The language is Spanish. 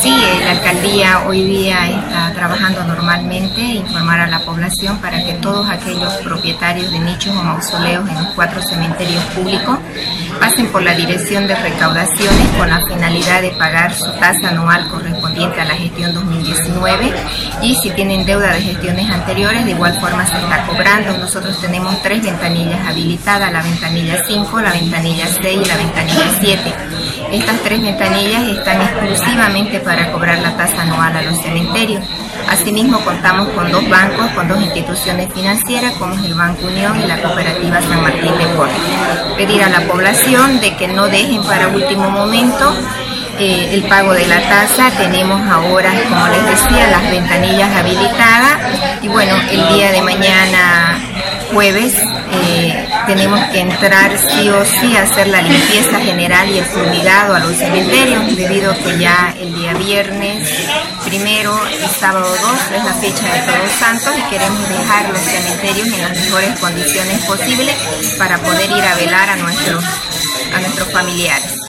Sí, la alcaldía hoy día está trabajando normalmente, informar a la población para que todos aquellos propietarios de nichos o mausoleos en los 4 cementerios públicos pasen por la dirección de recaudaciones con la finalidad de pagar su tasa anual correspondiente a la gestión 2019, y si tienen deuda de gestiones anteriores, de igual forma se está cobrando. Nosotros tenemos 3 ventanillas habilitadas: la ventanilla 5, la ventanilla 6 y la ventanilla 7. Estas 3 ventanillas están exclusivamente para cobrar la tasa anual a los cementerios. Asimismo, contamos con 2 bancos, con 2 instituciones financieras, como es el Banco Unión y la Cooperativa San Martín de Porres. Pedir a la población de que no dejen para último momento el pago de la tasa. Tenemos ahora, como les decía, las ventanillas habilitadas, y bueno, el día de mañana, jueves, tenemos que entrar sí o sí a hacer la limpieza general y el fumigado a los cementerios, debido a que ya el día viernes 1 y sábado 2 es la fecha de Todos Santos, y queremos dejar los cementerios en las mejores condiciones posibles para poder ir a velar a nuestros familiares.